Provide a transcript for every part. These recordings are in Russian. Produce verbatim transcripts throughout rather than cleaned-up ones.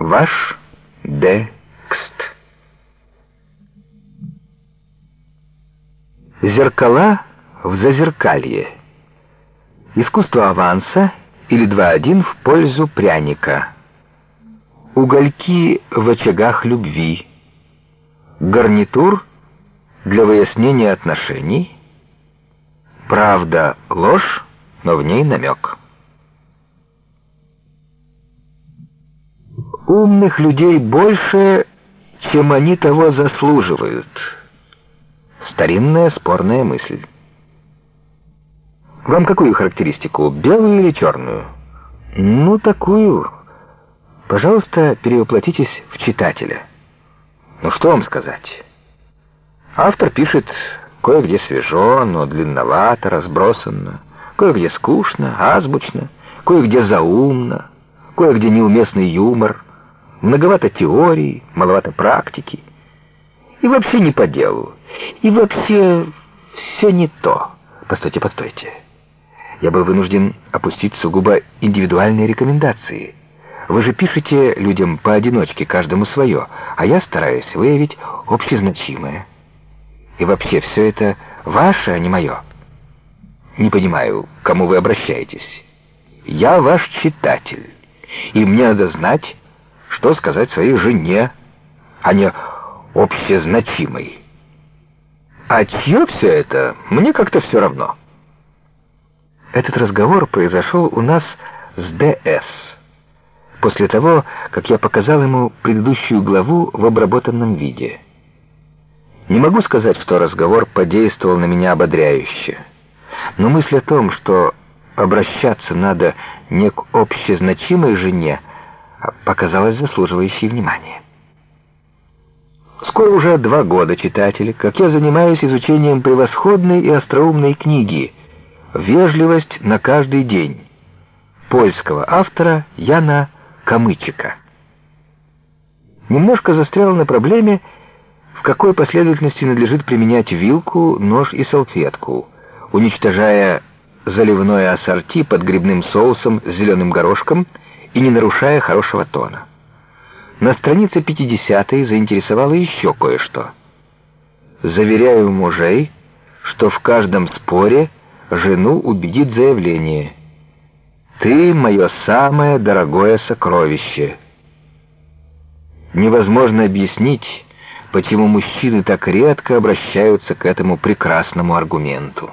Ваш Д. Кст. Зеркала в зазеркалье. Искусство аванса или два один в пользу пряника. Угольки в очагах любви. Гарнитур для выяснения отношений. Правда — ложь, но в ней намек. Умных людей больше, чем они того заслуживают. Старинная спорная мысль. Вам какую характеристику, белую или черную? Ну, такую. Пожалуйста, перевоплотитесь в читателя. Ну, что вам сказать? Автор пишет кое-где свежо, но длинновато, разбросанно, кое-где скучно, азбучно, кое-где заумно, кое-где неуместный юмор, многовато теории, маловато практики. И вообще не по делу. И вообще все не то. Постойте, постойте. Я был вынужден опустить сугубо индивидуальные рекомендации. Вы же пишете людям поодиночке, каждому свое, а я стараюсь выявить общезначимое. И вообще все это ваше, а не мое. Не понимаю, к кому вы обращаетесь. Я ваш читатель, и мне надо знать, что сказать своей жене, а не общезначимой. А чье все это, мне как-то все равно. Этот разговор произошел у нас с Д С после того, как я показал ему предыдущую главу в обработанном виде. Не могу сказать, что разговор подействовал на меня ободряюще, но мысль о том, что обращаться надо не к общезначимой жене, показалась заслуживающей внимания. Скоро уже два года, читатели, как я занимаюсь изучением превосходной и остроумной книги «Вежливость на каждый день» польского автора Яна Камычика. Немножко застрял на проблеме, в какой последовательности надлежит применять вилку, нож и салфетку, уничтожая заливное ассорти под грибным соусом с зеленым горошком и не нарушая хорошего тона. На странице пятидесятой заинтересовало еще кое-что. Заверяю мужей, что в каждом споре жену убедит заявление: «Ты мое самое дорогое сокровище». Невозможно объяснить, почему мужчины так редко обращаются к этому прекрасному аргументу.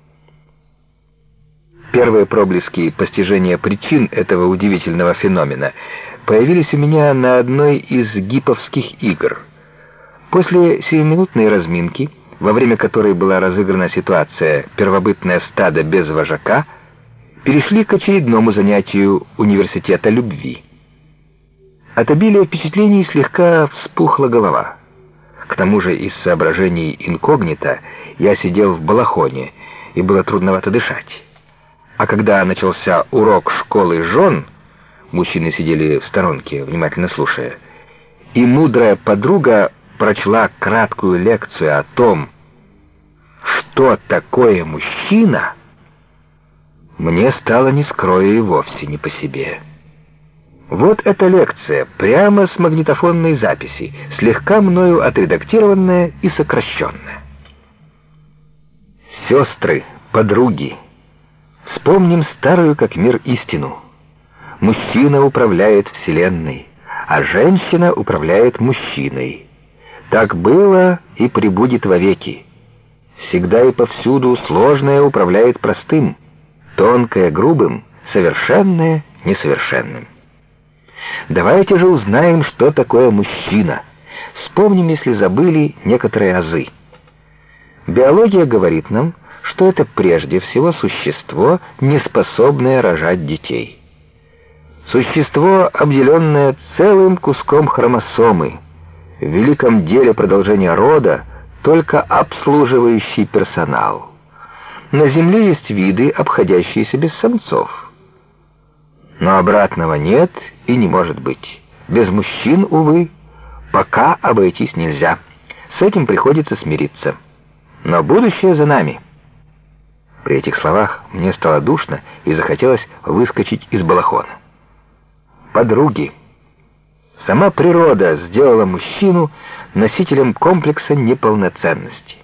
Первые проблески постижения причин этого удивительного феномена появились у меня на одной из гиповских игр. После сиюминутной разминки, во время которой была разыграна ситуация «Первобытное стадо без вожака», перешли к очередному занятию университета любви. От обилия впечатлений слегка вспухла голова. К тому же из соображений инкогнито я сидел в балахоне, и было трудновато дышать. А когда начался урок школы жен, мужчины сидели в сторонке, внимательно слушая, и мудрая подруга прочла краткую лекцию о том, что такое мужчина, мне стало, не скрою, и вовсе не по себе. Вот эта лекция, прямо с магнитофонной записи, слегка мною отредактированная и сокращенная. Сестры, подруги, вспомним старую как мир истину. Мужчина управляет вселенной, а женщина управляет мужчиной. Так было и пребудет вовеки. Всегда и повсюду сложное управляет простым, тонкое грубым, совершенное несовершенным. Давайте же узнаем, что такое мужчина. Вспомним, если забыли, некоторые азы. Биология говорит нам, что это прежде всего существо, не способное рожать детей. Существо, обделенное целым куском хромосомы, в великом деле продолжения рода только обслуживающий персонал. На Земле есть виды, обходящиеся без самцов. Но обратного нет и не может быть. Без мужчин, увы, пока обойтись нельзя. С этим приходится смириться. Но будущее за нами. При этих словах мне стало душно и захотелось выскочить из балахона. Подруги, Сама природа сделала мужчину носителем комплекса неполноценности.